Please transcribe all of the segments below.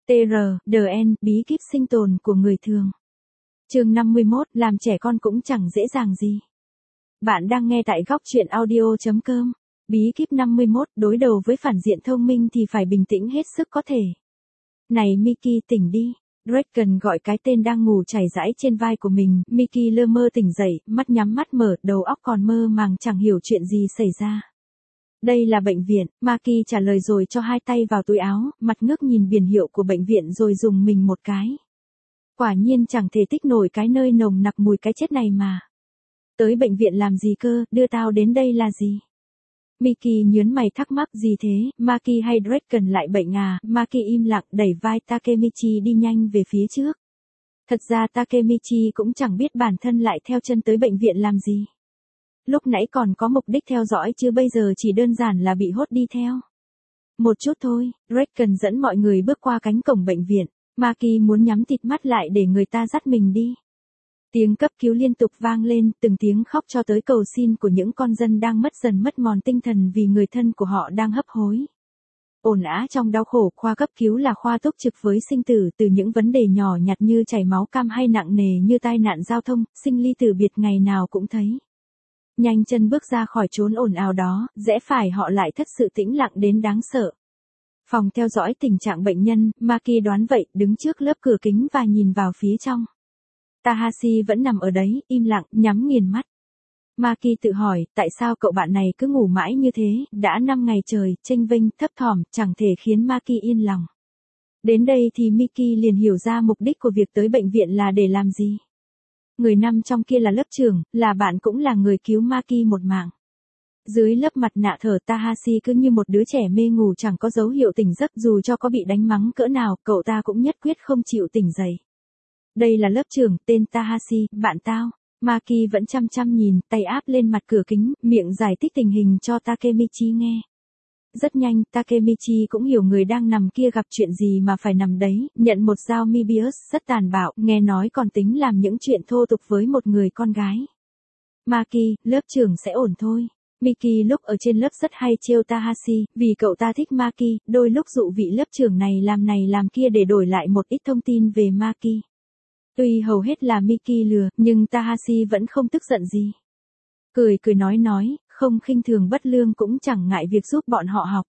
TR, DN, bí kíp sinh tồn của người thường. Chương 51, làm trẻ con cũng chẳng dễ dàng gì. Bạn đang nghe tại góc truyện audio.com. Bí kíp 51, đối đầu với phản diện thông minh thì phải bình tĩnh hết sức có thể. Này Mickey, tỉnh đi. Draken gọi cái tên đang ngủ chảy rãi trên vai của mình. Mickey lơ mơ tỉnh dậy, mắt nhắm mắt mở, đầu óc còn mơ màng chẳng hiểu chuyện gì xảy ra. Đây là bệnh viện, Maki trả lời rồi cho hai tay vào túi áo, mặt ngước nhìn biển hiệu của bệnh viện rồi dùng mình một cái. Quả nhiên chẳng thể tích nổi cái nơi nồng nặc mùi cái chết này mà. Tới bệnh viện làm gì cơ, đưa tao đến đây là gì? Mickey nhớn mày thắc mắc gì thế, Maki hay Draken lại bệnh à? Maki im lặng đẩy vai Takemichi đi nhanh về phía trước. Thật ra Takemichi cũng chẳng biết bản thân lại theo chân tới bệnh viện làm gì. Lúc nãy còn có mục đích theo dõi chứ bây giờ chỉ đơn giản là bị hốt đi theo. Một chút thôi, Draken dẫn mọi người bước qua cánh cổng bệnh viện. Maki muốn nhắm tịt mắt lại để người ta dắt mình đi. Tiếng cấp cứu liên tục vang lên, từng tiếng khóc cho tới cầu xin của những con dân đang mất dần mất mòn tinh thần vì người thân của họ đang hấp hối. Ồn ào trong đau khổ, khoa cấp cứu là khoa túc trực với sinh tử, từ những vấn đề nhỏ nhặt như chảy máu cam hay nặng nề như tai nạn giao thông, sinh ly tử biệt ngày nào cũng thấy. Nhanh chân bước ra khỏi chốn ồn ào đó, rẽ phải họ lại thất sự tĩnh lặng đến đáng sợ. Phòng theo dõi tình trạng bệnh nhân, Maki đoán vậy, đứng trước lớp cửa kính và nhìn vào phía trong. Tahashi vẫn nằm ở đấy, im lặng, nhắm nghiền mắt. Maki tự hỏi, tại sao cậu bạn này cứ ngủ mãi như thế, đã 5 ngày trời, chênh vênh, thấp thỏm, chẳng thể khiến Maki yên lòng. Đến đây thì Miki liền hiểu ra mục đích của việc tới bệnh viện là để làm gì. Người nằm trong kia là lớp trưởng, là bạn cũng là người cứu Maki một mạng. Dưới lớp mặt nạ thở, Tahashi cứ như một đứa trẻ mê ngủ chẳng có dấu hiệu tỉnh giấc, dù cho có bị đánh mắng cỡ nào, cậu ta cũng nhất quyết không chịu tỉnh dậy. Đây là lớp trưởng, tên Tahashi, bạn tao. Maki vẫn chăm chăm nhìn, tay áp lên mặt cửa kính, miệng giải thích tình hình cho Takemichi nghe. Rất nhanh, Takemichi cũng hiểu người đang nằm kia gặp chuyện gì mà phải nằm đấy, nhận một dao Mobius rất tàn bạo, nghe nói còn tính làm những chuyện thô tục với một người con gái. Maki, lớp trưởng sẽ ổn thôi. Miki lúc ở trên lớp rất hay trêu Tahashi, vì cậu ta thích Maki, đôi lúc dụ vị lớp trưởng này làm kia để đổi lại một ít thông tin về Maki. Tuy hầu hết là Miki lừa, nhưng Tahashi vẫn không tức giận gì. Cười nói, không khinh thường bất lương cũng chẳng ngại việc giúp bọn họ học.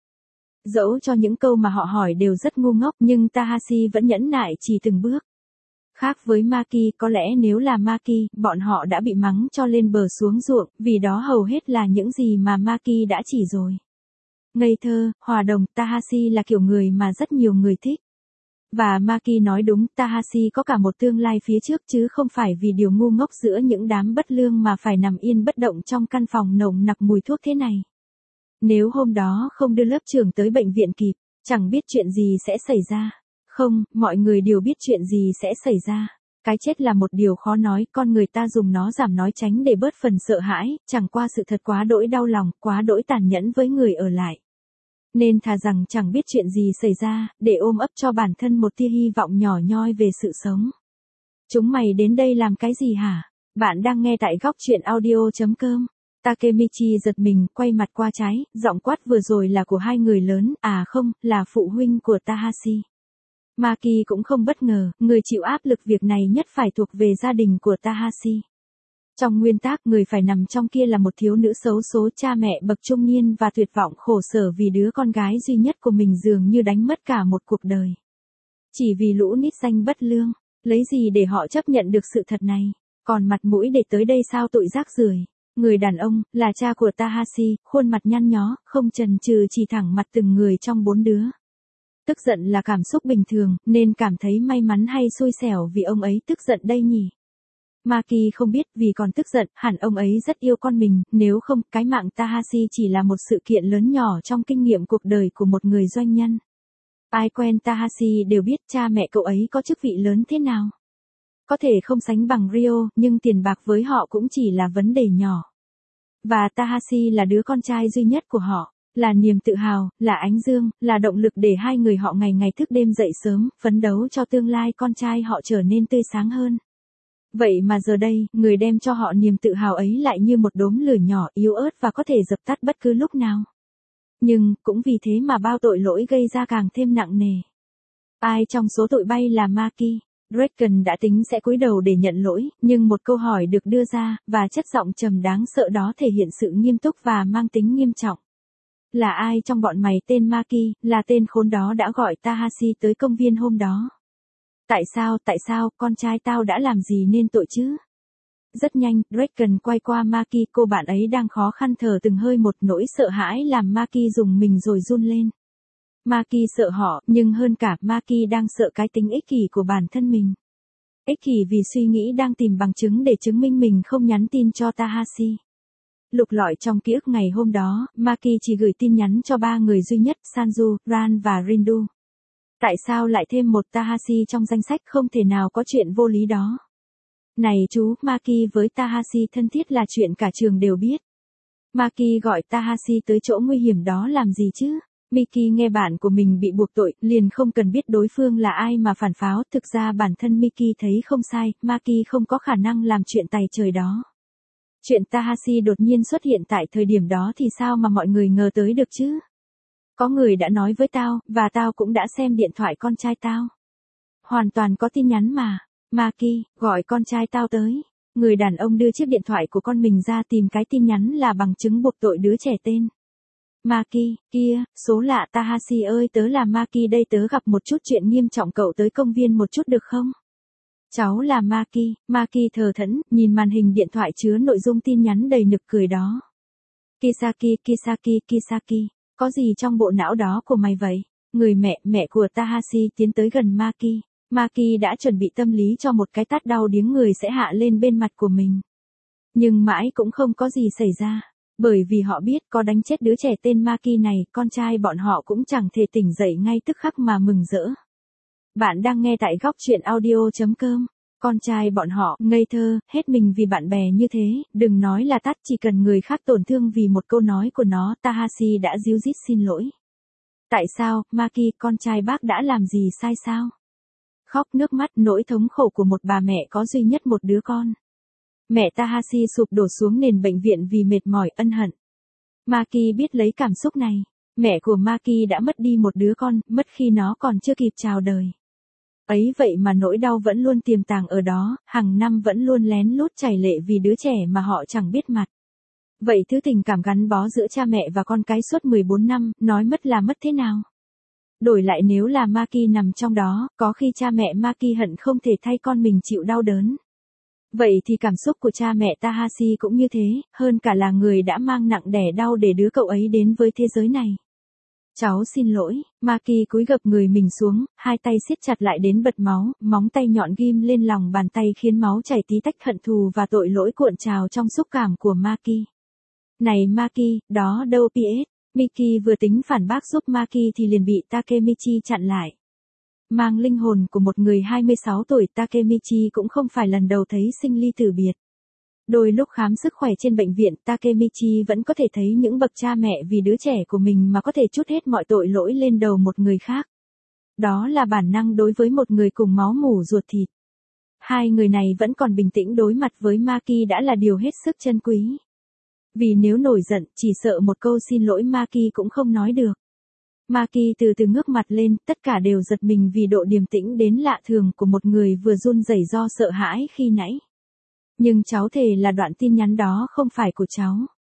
Dẫu cho những câu mà họ hỏi đều rất ngu ngốc, nhưng Tahashi vẫn nhẫn nại chỉ từng bước. Khác với Maki, có lẽ nếu là Maki, bọn họ đã bị mắng cho lên bờ xuống ruộng, vì đó hầu hết là những gì mà Maki đã chỉ rồi. Ngây thơ, hòa đồng, Tahashi là kiểu người mà rất nhiều người thích. Và Maki nói đúng, Tahashi có cả một tương lai phía trước chứ không phải vì điều ngu ngốc giữa những đám bất lương mà phải nằm yên bất động trong căn phòng nồng nặc mùi thuốc thế này. Nếu hôm đó không đưa lớp trưởng tới bệnh viện kịp, chẳng biết chuyện gì sẽ xảy ra. Không, mọi người đều biết chuyện gì sẽ xảy ra. Cái chết là một điều khó nói, con người ta dùng nó giảm nói tránh để bớt phần sợ hãi, chẳng qua sự thật quá đỗi đau lòng, quá đỗi tàn nhẫn với người ở lại. Nên thà rằng chẳng biết chuyện gì xảy ra, để ôm ấp cho bản thân một tia hy vọng nhỏ nhoi về sự sống. Chúng mày đến đây làm cái gì hả? Bạn đang nghe tại góc truyện audio.com. Takemichi giật mình, quay mặt qua trái, giọng quát vừa rồi là của hai người lớn, à không, là phụ huynh của Tahashi. Maki cũng không bất ngờ, người chịu áp lực việc này nhất phải thuộc về gia đình của Tahashi. Trong nguyên tắc, người phải nằm trong kia là một thiếu nữ xấu số, cha mẹ bậc trung niên và tuyệt vọng khổ sở vì đứa con gái duy nhất của mình dường như đánh mất cả một cuộc đời. Chỉ vì lũ nít danh bất lương, lấy gì để họ chấp nhận được sự thật này, còn mặt mũi để tới đây sao tội rác rưởi. Người đàn ông, là cha của Tahashi, khuôn mặt nhăn nhó, không chần chừ chỉ thẳng mặt từng người trong 4 đứa. Tức giận là cảm xúc bình thường, nên cảm thấy may mắn hay xui xẻo vì ông ấy tức giận đây nhỉ? Maki không biết, vì còn tức giận, hẳn ông ấy rất yêu con mình, nếu không, cái mạng Tahashi chỉ là một sự kiện lớn nhỏ trong kinh nghiệm cuộc đời của một người doanh nhân. Ai quen Tahashi đều biết cha mẹ cậu ấy có chức vị lớn thế nào. Có thể không sánh bằng Rio, nhưng tiền bạc với họ cũng chỉ là vấn đề nhỏ. Và Tahashi là đứa con trai duy nhất của họ, là niềm tự hào, là ánh dương, là động lực để hai người họ ngày ngày thức đêm dậy sớm, phấn đấu cho tương lai con trai họ trở nên tươi sáng hơn. Vậy mà giờ đây, người đem cho họ niềm tự hào ấy lại như một đốm lửa nhỏ yếu ớt và có thể dập tắt bất cứ lúc nào. Nhưng, cũng vì thế mà bao tội lỗi gây ra càng thêm nặng nề. Ai trong số tụi bay là Maki? Draken đã tính sẽ cúi đầu để nhận lỗi, nhưng một câu hỏi được đưa ra, và chất giọng trầm đáng sợ đó thể hiện sự nghiêm túc và mang tính nghiêm trọng. Là ai trong bọn mày tên Maki, là tên khốn đó đã gọi Tahashi tới công viên hôm đó? Tại sao, con trai tao đã làm gì nên tội chứ? Rất nhanh, Draken quay qua Maki, cô bạn ấy đang khó khăn thở từng hơi, một nỗi sợ hãi làm Maki rùng mình rồi run lên. Maki sợ họ, nhưng hơn cả, Maki đang sợ cái tính ích kỷ của bản thân mình. Ích kỷ vì suy nghĩ đang tìm bằng chứng để chứng minh mình không nhắn tin cho Tahashi. Lục lọi trong ký ức ngày hôm đó, Maki chỉ gửi tin nhắn cho 3 người duy nhất, Sanju, Ran và Rindu. Tại sao lại thêm một Tahashi trong danh sách, không thể nào có chuyện vô lý đó. Này chú, Maki với Tahashi thân thiết là chuyện cả trường đều biết. Maki gọi Tahashi tới chỗ nguy hiểm đó làm gì chứ? Miki nghe bạn của mình bị buộc tội, liền không cần biết đối phương là ai mà phản pháo, thực ra bản thân Miki thấy không sai, Maki không có khả năng làm chuyện tày trời đó. Chuyện Tahashi đột nhiên xuất hiện tại thời điểm đó thì sao mà mọi người ngờ tới được chứ? Có người đã nói với tao, và tao cũng đã xem điện thoại con trai tao. Hoàn toàn có tin nhắn mà. Maki, gọi con trai tao tới. Người đàn ông đưa chiếc điện thoại của con mình ra tìm cái tin nhắn là bằng chứng buộc tội đứa trẻ tên Maki, kia, số lạ Tahashi ơi, tớ là Maki đây, tớ gặp một chút chuyện nghiêm trọng, cậu tới công viên một chút được không? Cháu là Maki. Maki thờ thẫn, nhìn màn hình điện thoại chứa nội dung tin nhắn đầy nực cười đó. Kisaki, có gì trong bộ não đó của mày vậy? Người mẹ của Tahashi tiến tới gần Maki. Maki đã chuẩn bị tâm lý cho một cái tát đau điếng người sẽ hạ lên bên mặt của mình. Nhưng mãi cũng không có gì xảy ra. Bởi vì họ biết có đánh chết đứa trẻ tên Maki này, con trai bọn họ cũng chẳng thể tỉnh dậy ngay tức khắc mà mừng rỡ. Bạn đang nghe tại góc truyện audio.com. Con trai bọn họ, ngây thơ, hết mình vì bạn bè như thế, đừng nói là tát, chỉ cần người khác tổn thương vì một câu nói của nó, Tahashi đã díu dít xin lỗi. Tại sao, Maki, con trai bác đã làm gì sai sao? Khóc nước mắt, nỗi thống khổ của một bà mẹ có duy nhất một đứa con. Mẹ Tahashi sụp đổ xuống nền bệnh viện vì mệt mỏi, ân hận. Maki biết lấy cảm xúc này. Mẹ của Maki đã mất đi một đứa con, mất khi nó còn chưa kịp chào đời. Ấy vậy mà nỗi đau vẫn luôn tiềm tàng ở đó, hàng năm vẫn luôn lén lút chảy lệ vì đứa trẻ mà họ chẳng biết mặt. Vậy thứ tình cảm gắn bó giữa cha mẹ và con cái suốt 14 năm, nói mất là mất thế nào? Đổi lại nếu là Maki nằm trong đó, có khi cha mẹ Maki hận không thể thay con mình chịu đau đớn. Vậy thì cảm xúc của cha mẹ Tahashi cũng như thế, hơn cả là người đã mang nặng đẻ đau để đứa cậu ấy đến với thế giới này. Cháu xin lỗi, Maki cúi gập người mình xuống, hai tay siết chặt lại đến bật máu, móng tay nhọn ghim lên lòng bàn tay khiến máu chảy tí tách, hận thù và tội lỗi cuộn trào trong xúc cảm của Maki. Này Maki, đó đâu PS. Miki vừa tính phản bác giúp Maki thì liền bị Takemichi chặn lại. Mang linh hồn của một người 26 tuổi, Takemichi cũng không phải lần đầu thấy sinh ly tử biệt. Đôi lúc khám sức khỏe trên bệnh viện, Takemichi vẫn có thể thấy những bậc cha mẹ vì đứa trẻ của mình mà có thể trút hết mọi tội lỗi lên đầu một người khác. Đó là bản năng đối với một người cùng máu mủ ruột thịt. Hai người này vẫn còn bình tĩnh đối mặt với Maki đã là điều hết sức trân quý. Vì nếu nổi giận, chỉ sợ một câu xin lỗi Maki cũng không nói được. Maki từ từ ngước mặt lên, tất cả đều giật mình vì độ điềm tĩnh đến lạ thường của một người vừa run rẩy do sợ hãi khi nãy. Nhưng cháu thề là đoạn tin nhắn đó không phải của cháu.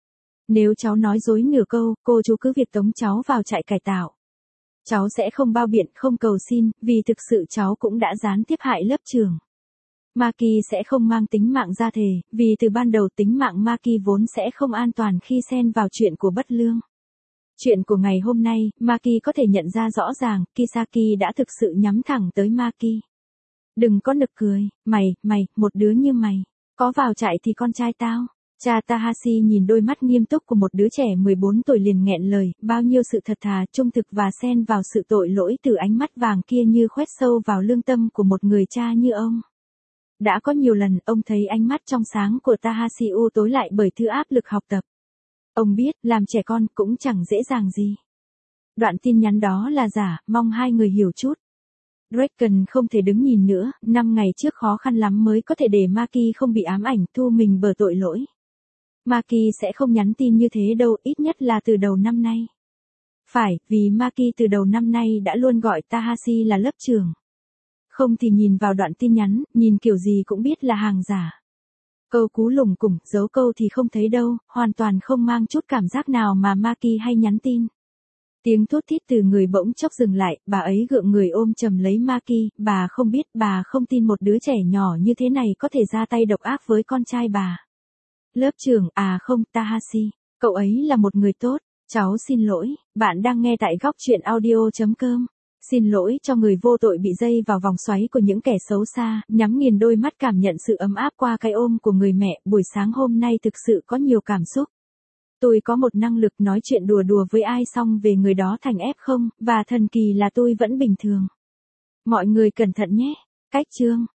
Nếu cháu nói dối nửa câu, cô chú cứ việc tống cháu vào trại cải tạo. Cháu sẽ không bao biện, không cầu xin, vì thực sự cháu cũng đã gián tiếp hại lớp trưởng. Maki sẽ không mang tính mạng ra thề, vì từ ban đầu tính mạng Maki vốn sẽ không an toàn khi xen vào chuyện của bất lương. Chuyện của ngày hôm nay, Maki có thể nhận ra rõ ràng, Kisaki đã thực sự nhắm thẳng tới Maki. Đừng có nực cười, mày, một đứa như mày, có vào trại thì con trai tao. Cha Tahashi nhìn đôi mắt nghiêm túc của một đứa trẻ 14 tuổi liền nghẹn lời, bao nhiêu sự thật thà, trung thực và xen vào sự tội lỗi từ ánh mắt vàng kia như khoét sâu vào lương tâm của một người cha như ông. Đã có nhiều lần ông thấy ánh mắt trong sáng của Tahashi u tối lại bởi thứ áp lực học tập. Ông biết, làm trẻ con cũng chẳng dễ dàng gì. Đoạn tin nhắn đó là giả, mong hai người hiểu chút. Draken không thể đứng nhìn nữa, 5 ngày trước khó khăn lắm mới có thể để Maki không bị ám ảnh, thu mình bờ tội lỗi. Maki sẽ không nhắn tin như thế đâu, ít nhất là từ đầu năm nay. Phải, vì Maki từ đầu năm nay đã luôn gọi Tahashi là lớp trưởng. Không thì nhìn vào đoạn tin nhắn, nhìn kiểu gì cũng biết là hàng giả. Câu cú lủng củng, dấu câu thì không thấy đâu, hoàn toàn không mang chút cảm giác nào mà Maki hay nhắn tin. Tiếng thút thít từ người bỗng chốc dừng lại, bà ấy gượng người ôm chầm lấy Maki, bà không biết, bà không tin một đứa trẻ nhỏ như thế này có thể ra tay độc ác với con trai bà. Lớp trưởng, à không, Tahashi, cậu ấy là một người tốt, cháu xin lỗi, bạn đang nghe tại góc truyện audio.com. Xin lỗi cho người vô tội bị dây vào vòng xoáy của những kẻ xấu xa, nhắm nghiền đôi mắt cảm nhận sự ấm áp qua cái ôm của người mẹ, buổi sáng hôm nay thực sự có nhiều cảm xúc. Tôi có một năng lực nói chuyện đùa đùa với ai xong về người đó thành F0, và thần kỳ là tôi vẫn bình thường. Mọi người cẩn thận nhé. Cách chương